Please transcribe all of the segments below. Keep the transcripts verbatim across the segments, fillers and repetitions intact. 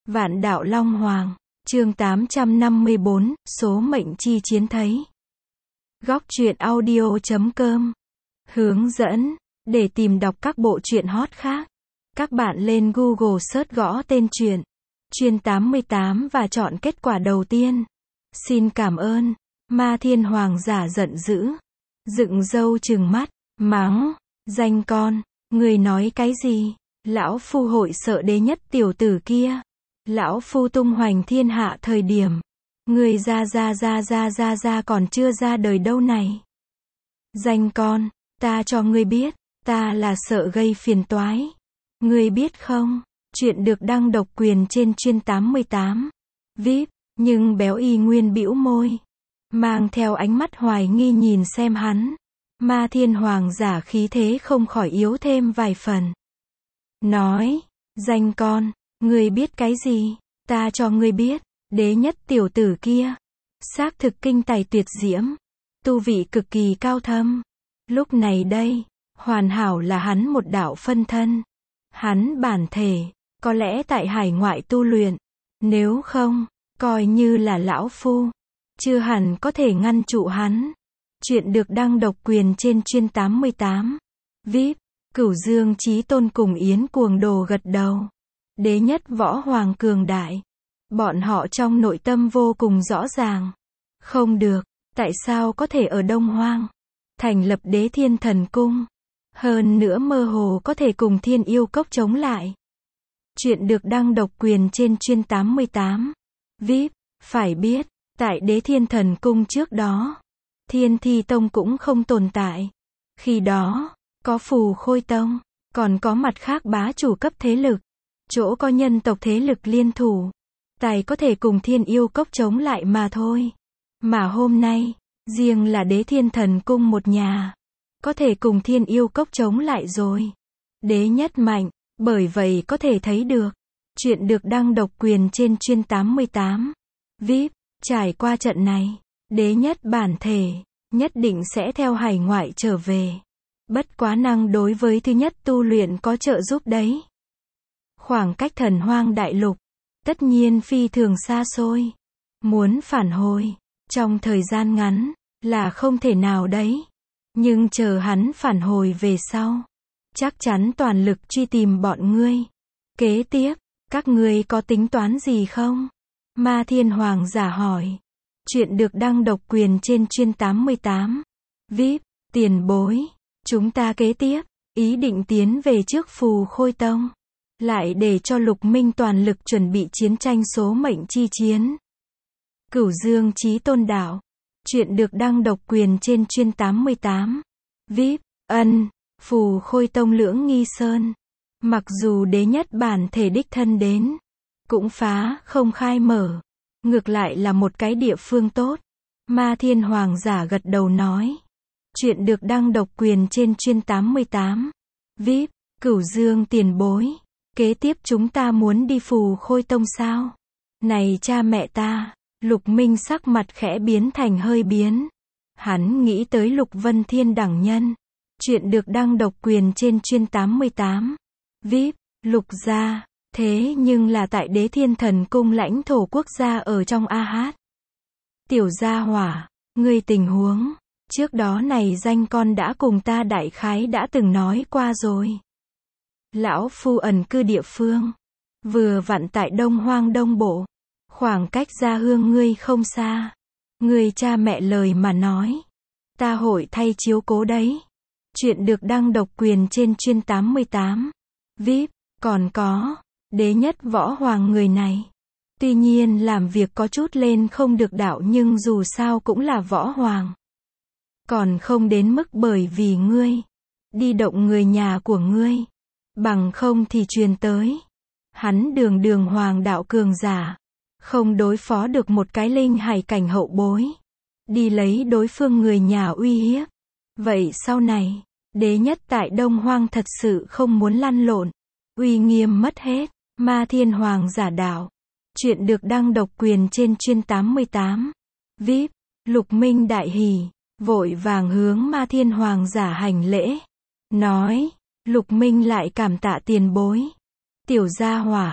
Vạn đạo Long Hoàng, chương tám trăm năm mươi bốn, số mệnh chi chiến thấy. Góc truyện audio chấm com. Hướng dẫn, để tìm đọc các bộ truyện hot khác, các bạn lên Google search gõ tên truyện, Chuyên tám mươi tám và chọn kết quả đầu tiên. Xin cảm ơn. Ma Thiên Hoàng giả giận dữ, dựng râu trừng mắt, mắng, danh con, người nói cái gì? Lão phu hội sợ đế nhất tiểu tử kia. Lão phu tung hoành thiên hạ thời điểm, người ra ra ra ra ra ra còn chưa ra đời đâu này. Danh con, ta cho ngươi biết, ta là sợ gây phiền toái. Ngươi biết không, chuyện được đăng độc quyền trên Chuyên tám mươi tám. vê i pê, nhưng béo y nguyên bĩu môi, mang theo ánh mắt hoài nghi nhìn xem hắn. Ma Thiên Hoàng giả khí thế không khỏi yếu thêm vài phần. Nói, danh con, ngươi biết cái gì? Ta cho ngươi biết, đế nhất tiểu tử kia, xác thực kinh tài tuyệt diễm, tu vị cực kỳ cao thâm. Lúc này đây, hoàn hảo là hắn một đạo phân thân. Hắn bản thể, có lẽ tại hải ngoại tu luyện, nếu không, coi như là lão phu, chưa hẳn có thể ngăn trụ hắn. Chuyện được đăng độc quyền trên Chuyên tám mươi tám. vê i pê, Cửu Dương Chí Tôn cùng Yến Cuồng Đồ gật đầu. Đế nhất võ hoàng cường đại. Bọn họ trong nội tâm vô cùng rõ ràng. Không được, tại sao có thể ở Đông Hoang thành lập Đế Thiên Thần Cung? Hơn nữa mơ hồ có thể cùng Thiên Yêu Cốc chống lại. Chuyện được đăng độc quyền trên Chuyên tám mươi tám. vê i pê, phải biết, tại Đế Thiên Thần Cung trước đó, Thiên Thi Tông cũng không tồn tại. Khi đó, có Phù Khôi Tông, còn có mặt khác bá chủ cấp thế lực. Chỗ có nhân tộc thế lực liên thủ, tài có thể cùng Thiên Yêu Cốc chống lại mà thôi. Mà hôm nay, riêng là Đế Thiên Thần Cung một nhà, có thể cùng Thiên Yêu Cốc chống lại rồi. Đế nhất mạnh, bởi vậy có thể thấy được. Chuyện được đăng độc quyền trên Chuyên tám mươi tám. vê i pê, trải qua trận này, đế nhất bản thể, nhất định sẽ theo hải ngoại trở về. Bất quá năng đối với thứ nhất tu luyện có trợ giúp đấy. Khoảng cách Thần Hoang đại lục, tất nhiên phi thường xa xôi. Muốn phản hồi, trong thời gian ngắn, là không thể nào đấy. Nhưng chờ hắn phản hồi về sau, chắc chắn toàn lực truy tìm bọn ngươi. Kế tiếp, các ngươi có tính toán gì không? Ma Thiên Hoàng giả hỏi. Chuyện được đăng độc quyền trên Chuyên tám mươi tám. vê i pê, tiền bối. Chúng ta kế tiếp, ý định tiến về trước Phù Khôi Tông. Lại để cho Lục Minh toàn lực chuẩn bị chiến tranh số mệnh chi chiến. Cửu Dương Chí Tôn đạo. Chuyện được đăng độc quyền trên Chuyên tám mươi tám. vê i pê, ân, Phù Khôi Tông Lưỡng Nghi Sơn. Mặc dù đế nhất bản thể đích thân đến, cũng phá không khai mở. Ngược lại là một cái địa phương tốt. Ma Thiên Hoàng giả gật đầu nói. Chuyện được đăng độc quyền trên Chuyên tám mươi tám. vê i pê, Cửu Dương tiền bối. Kế tiếp chúng ta muốn đi Phù Khôi Tông sao? Này cha mẹ ta. Lục Minh sắc mặt khẽ biến thành hơi biến. Hắn nghĩ tới Lục Vân Thiên đẳng nhân. Chuyện được đăng độc quyền trên Chuyên tám mươi tám. vê i pê, Lục gia. Thế nhưng là tại Đế Thiên Thần Cung lãnh thổ quốc gia ở trong A Hát. Tiểu gia hỏa, ngươi tình huống, trước đó này danh con đã cùng ta đại khái đã từng nói qua rồi. Lão phu ẩn cư địa phương, vừa vặn tại Đông Hoang Đông Bộ, khoảng cách gia hương ngươi không xa. Ngươi cha mẹ lời mà nói, ta hội thay chiếu cố đấy. Chuyện được đăng độc quyền trên Chuyên tám mươi tám. vê i pê, còn có, đế nhất võ hoàng người này. Tuy nhiên làm việc có chút lên không được đạo nhưng dù sao cũng là võ hoàng. Còn không đến mức bởi vì ngươi đi động người nhà của ngươi. Bằng không thì truyền tới. Hắn đường đường hoàng đạo cường giả. Không đối phó được một cái linh hải cảnh hậu bối. Đi lấy đối phương người nhà uy hiếp. Vậy sau này, đế nhất tại Đông Hoang thật sự không muốn lăn lộn. Uy nghiêm mất hết. Ma Thiên Hoàng giả đạo. Chuyện được đăng độc quyền trên Chuyên tám mươi tám. vê i pê, Lục Minh đại hỉ, vội vàng hướng Ma Thiên Hoàng giả hành lễ. Nói, Lục Minh lại cảm tạ tiền bối. Tiểu gia hỏa,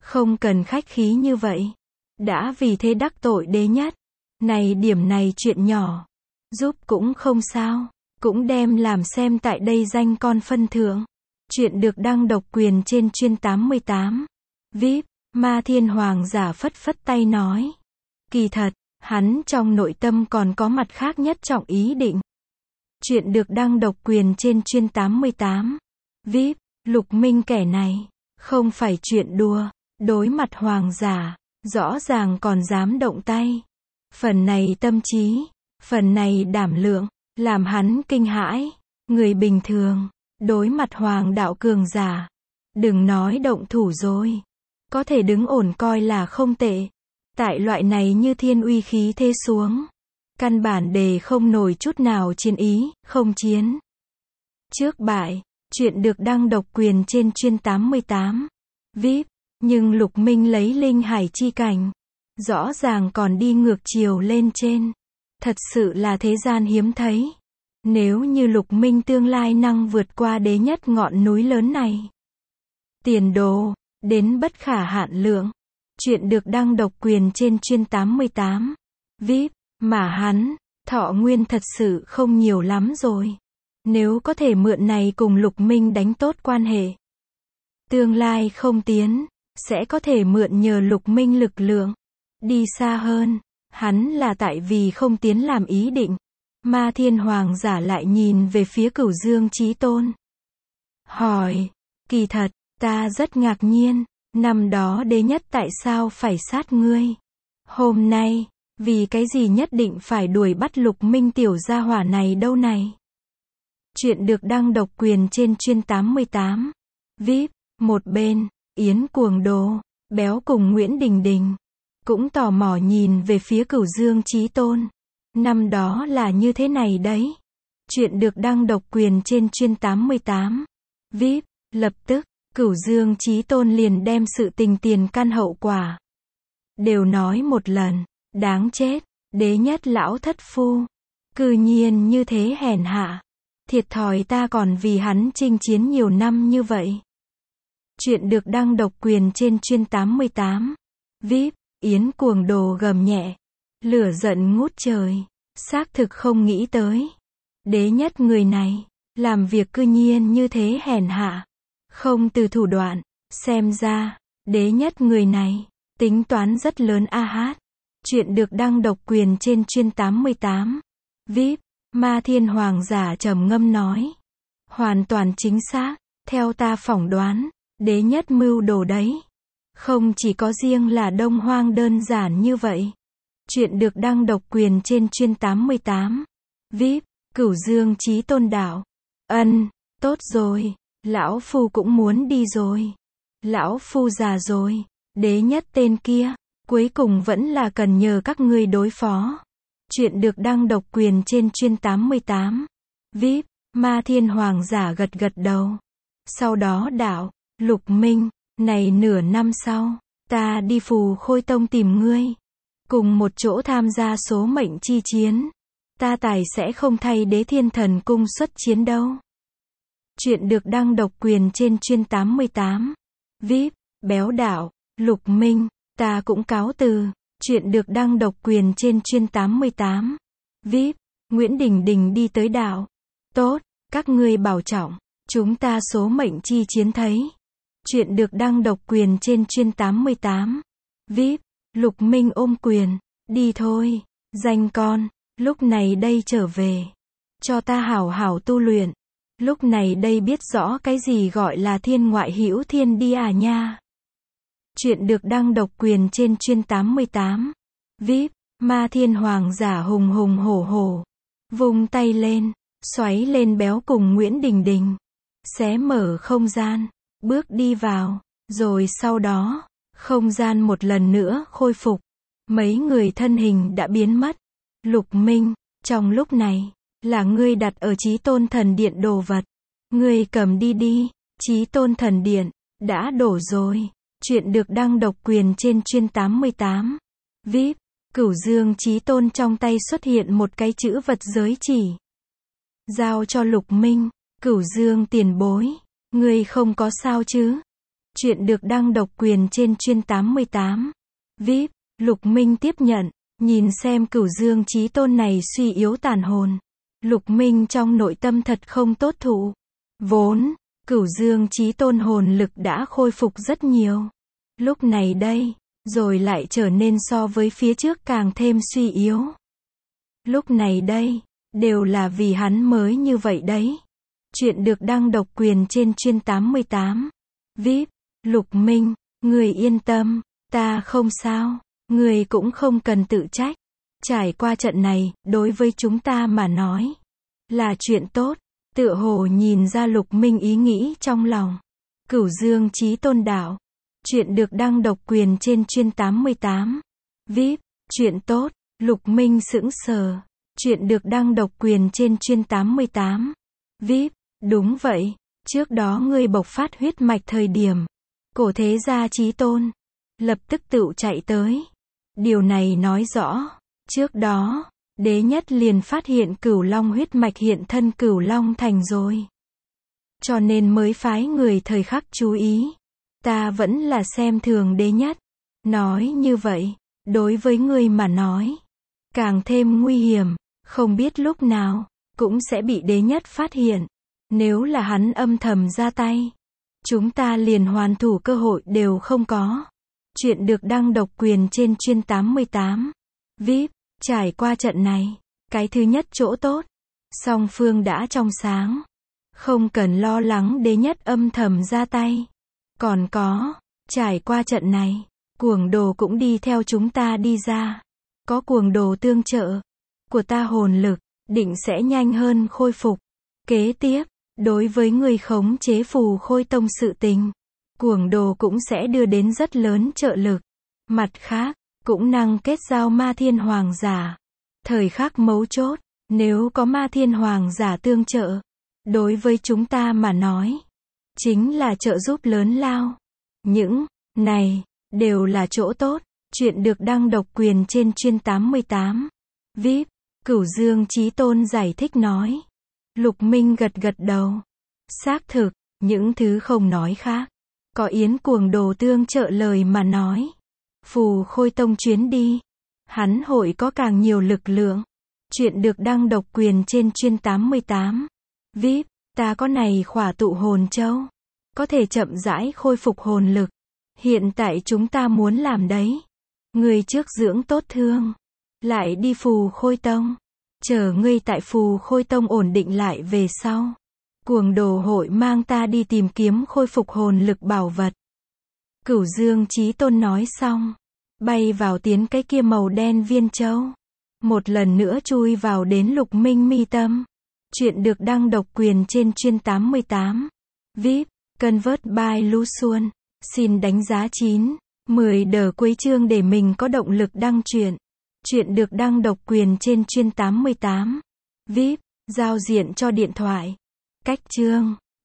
Không cần khách khí như vậy. Đã vì thế đắc tội đế nhất. Này điểm này chuyện nhỏ. Giúp cũng không sao. Cũng đem làm xem tại đây danh con phân thượng. Chuyện được đăng độc quyền trên chuyên tám mươi tám. vê i pê, Ma Thiên Hoàng giả phất phất tay nói. Kỳ thật, hắn trong nội tâm còn có mặt khác nhất trọng ý định. Chuyện được đăng độc quyền trên chuyên tám mươi tám. vê i pê, Lục Minh kẻ này, không phải chuyện đùa, đối mặt hoàng giả, rõ ràng còn dám động tay. Phần này tâm trí, phần này đảm lượng, làm hắn kinh hãi. Người bình thường, đối mặt hoàng đạo cường giả, đừng nói động thủ rồi. Có thể đứng ổn coi là không tệ. Tại loại này như thiên uy khí thế xuống, căn bản đề không nổi chút nào chiến ý, không chiến. Trước bại, chuyện được đăng độc quyền trên chuyên tám mươi tám. vê i pê, nhưng Lục Minh lấy linh hải chi cảnh. Rõ ràng còn đi ngược chiều lên trên. Thật sự là thế gian hiếm thấy. Nếu như Lục Minh tương lai năng vượt qua đế nhất ngọn núi lớn này. Tiền đồ, đến bất khả hạn lượng. Chuyện được đăng độc quyền trên chuyên tám mươi tám. vê i pê, mà hắn, thọ nguyên thật sự không nhiều lắm rồi. Nếu có thể mượn này cùng Lục Minh đánh tốt quan hệ. Tương lai không tiến, sẽ có thể mượn nhờ Lục Minh lực lượng. Đi xa hơn, hắn là tại vì không tiến làm ý định. Ma Thiên Hoàng giả lại nhìn về phía Cửu Dương Chí Tôn. Hỏi, kỳ thật, ta rất ngạc nhiên, năm đó đế nhất tại sao phải sát ngươi? Hôm nay, vì cái gì nhất định phải đuổi bắt Lục Minh tiểu gia hỏa này đâu này? Chuyện được đăng độc quyền trên chuyên tám mươi tám. vê i pê, một bên, Yến Cuồng Đồ, Béo cùng Nguyễn Đình Đình, cũng tò mò nhìn về phía Cửu Dương Chí Tôn. Năm đó là như thế này đấy. Chuyện được đăng độc quyền trên chuyên tám mươi tám. vê i pê, lập tức, Cửu Dương Chí Tôn liền đem sự tình tiền căn hậu quả. Đều nói một lần, đáng chết, đế nhất lão thất phu. Cư nhiên như thế hèn hạ. Thiệt thòi ta còn vì hắn chinh chiến nhiều năm như vậy. Chuyện được đăng độc quyền trên chuyên tám mươi tám. vê i pê, Yến Cuồng Đồ gầm nhẹ. Lửa giận ngút trời. Xác thực không nghĩ tới. Đế nhất người này, làm việc cư nhiên như thế hèn hạ. Không từ thủ đoạn. Xem ra, đế nhất người này, tính toán rất lớn a hát. Chuyện được đăng độc quyền trên chuyên tám mươi tám. vê i pê, Ma Thiên Hoàng giả trầm ngâm nói. Hoàn toàn chính xác, theo ta phỏng đoán, đế nhất mưu đồ đấy. Không chỉ có riêng là Đông Hoang đơn giản như vậy. Chuyện được đăng độc quyền trên chuyên tám mươi tám. vê i pê, Cửu Dương Chí Tôn đạo. Ân, tốt rồi, lão phu cũng muốn đi rồi. Lão phu già rồi, đế nhất tên kia, cuối cùng vẫn là cần nhờ các ngươi đối phó. Chuyện được đăng độc quyền trên chuyên tám mươi tám. vê i pê, Ma Thiên Hoàng giả gật gật đầu. Sau đó đạo, Lục Minh, này nửa năm sau, ta đi Phù Khôi Tông tìm ngươi. Cùng một chỗ tham gia số mệnh chi chiến. Ta tài sẽ không thay đế thiên thần cung xuất chiến đâu. Chuyện được đăng độc quyền trên chuyên tám mươi tám. vê i pê, Béo đạo, Lục Minh, ta cũng cáo từ. Chuyện được đăng độc quyền trên chuyên tám mươi tám. vê i pê, Nguyễn Đình Đình đi tới đạo. Tốt, các ngươi bảo trọng. Chúng ta số mệnh chi chiến thấy. Chuyện được đăng độc quyền trên chuyên tám mươi tám. vê i pê, Lục Minh ôm quyền. Đi thôi, danh con, lúc này đây trở về. Cho ta hảo hảo tu luyện. Lúc này đây biết rõ cái gì gọi là thiên ngoại hữu thiên đi à nha. Chuyện được đăng độc quyền trên chuyên tám mươi tám. vê i pê, Ma Thiên Hoàng giả hùng hùng hổ hổ. Vung tay lên, xoáy lên Béo cùng Nguyễn Đình Đình. Xé mở không gian, bước đi vào, rồi sau đó, không gian một lần nữa khôi phục. Mấy người thân hình đã biến mất. Lục Minh, trong lúc này, là ngươi đặt ở Chí Tôn Thần Điện đồ vật. Ngươi cầm đi đi, Chí Tôn Thần Điện, đã đổ rồi. Chuyện được đăng độc quyền trên chuyên tám mươi tám. vê i pê, Cửu Dương Chí Tôn trong tay xuất hiện một cái chữ vật giới chỉ. Giao cho Lục Minh, Cửu Dương tiền bối. Ngươi không có sao chứ? Chuyện được đăng độc quyền trên chuyên tám mươi tám. vê i pê, Lục Minh tiếp nhận, nhìn xem Cửu Dương Chí Tôn này suy yếu tàn hồn. Lục Minh trong nội tâm thật không tốt thụ. Vốn, Cửu Dương Chí Tôn hồn lực đã khôi phục rất nhiều. Lúc này đây, rồi lại trở nên so với phía trước càng thêm suy yếu. Lúc này đây, đều là vì hắn mới như vậy đấy. Chuyện được đăng độc quyền trên chuyên tám mươi tám. vê i pê, Lục Minh, người yên tâm, ta không sao, người cũng không cần tự trách. Trải qua trận này, đối với chúng ta mà nói, là chuyện tốt. Tựa hồ nhìn ra Lục Minh ý nghĩ trong lòng. Cửu Dương Chí Tôn đạo. Chuyện được đăng độc quyền trên chuyên tám mươi tám. vê i pê, chuyện tốt. Lục Minh sững sờ. Chuyện được đăng độc quyền trên chuyên tám mươi tám. vê i pê, đúng vậy. Trước đó ngươi bộc phát huyết mạch thời điểm, Cổ Thế Gia Chí Tôn lập tức tựu chạy tới. Điều này nói rõ, trước đó, Đế Nhất liền phát hiện Cửu Long huyết mạch hiện thân Cửu Long thành rồi. Cho nên mới phái người thời khắc chú ý. Ta vẫn là xem thường Đế Nhất. Nói như vậy, đối với ngươi mà nói, càng thêm nguy hiểm, không biết lúc nào, cũng sẽ bị Đế Nhất phát hiện. Nếu là hắn âm thầm ra tay, chúng ta liền hoàn thủ cơ hội đều không có. Chuyện được đăng độc quyền trên chuyên tám mươi tám. vê i pê, trải qua trận này, cái thứ nhất chỗ tốt, song phương đã trong sáng. Không cần lo lắng Đế Nhất âm thầm ra tay. Còn có, trải qua trận này, Cuồng Đồ cũng đi theo chúng ta đi ra. Có Cuồng Đồ tương trợ, của ta hồn lực, định sẽ nhanh hơn khôi phục. Kế tiếp, đối với người khống chế Phù Khôi Tông sự tình, Cuồng Đồ cũng sẽ đưa đến rất lớn trợ lực. Mặt khác, cũng năng kết giao Ma Thiên Hoàng giả. Thời khắc mấu chốt, nếu có Ma Thiên Hoàng giả tương trợ, đối với chúng ta mà nói, chính là trợ giúp lớn lao. Những này đều là chỗ tốt. Chuyện được đăng độc quyền trên chuyên tám mươi tám. vê i pê, Cửu Dương Chí Tôn giải thích nói. Lục Minh gật gật đầu. Xác thực, những thứ không nói khác. Có Yến Cuồng Đồ tương trợ lời mà nói. Phù Khôi Tông chuyến đi, hắn hội có càng nhiều lực lượng. Chuyện được đăng độc quyền trên chuyên tám mươi tám. vê i pê, ta có này khỏa tụ hồn châu, có thể chậm rãi khôi phục hồn lực. Hiện tại chúng ta muốn làm đấy. Người trước dưỡng tốt thương, lại đi Phù Khôi Tông. Chờ ngươi tại Phù Khôi Tông ổn định lại về sau, Cuồng Đồ hội mang ta đi tìm kiếm khôi phục hồn lực bảo vật. Cửu Dương Chí Tôn nói xong, bay vào tiến cái kia màu đen viên châu. Một lần nữa chui vào đến Lục Minh mi tâm. Chuyện được đăng độc quyền trên chuyên tám mươi tám. vê i pê, Convert by Luxuan. Xin đánh giá chín, mười đờ cuối chương để mình có động lực đăng truyện. Chuyện được đăng độc quyền trên chuyên tám mươi tám. vê i pê, giao diện cho điện thoại. Cách chương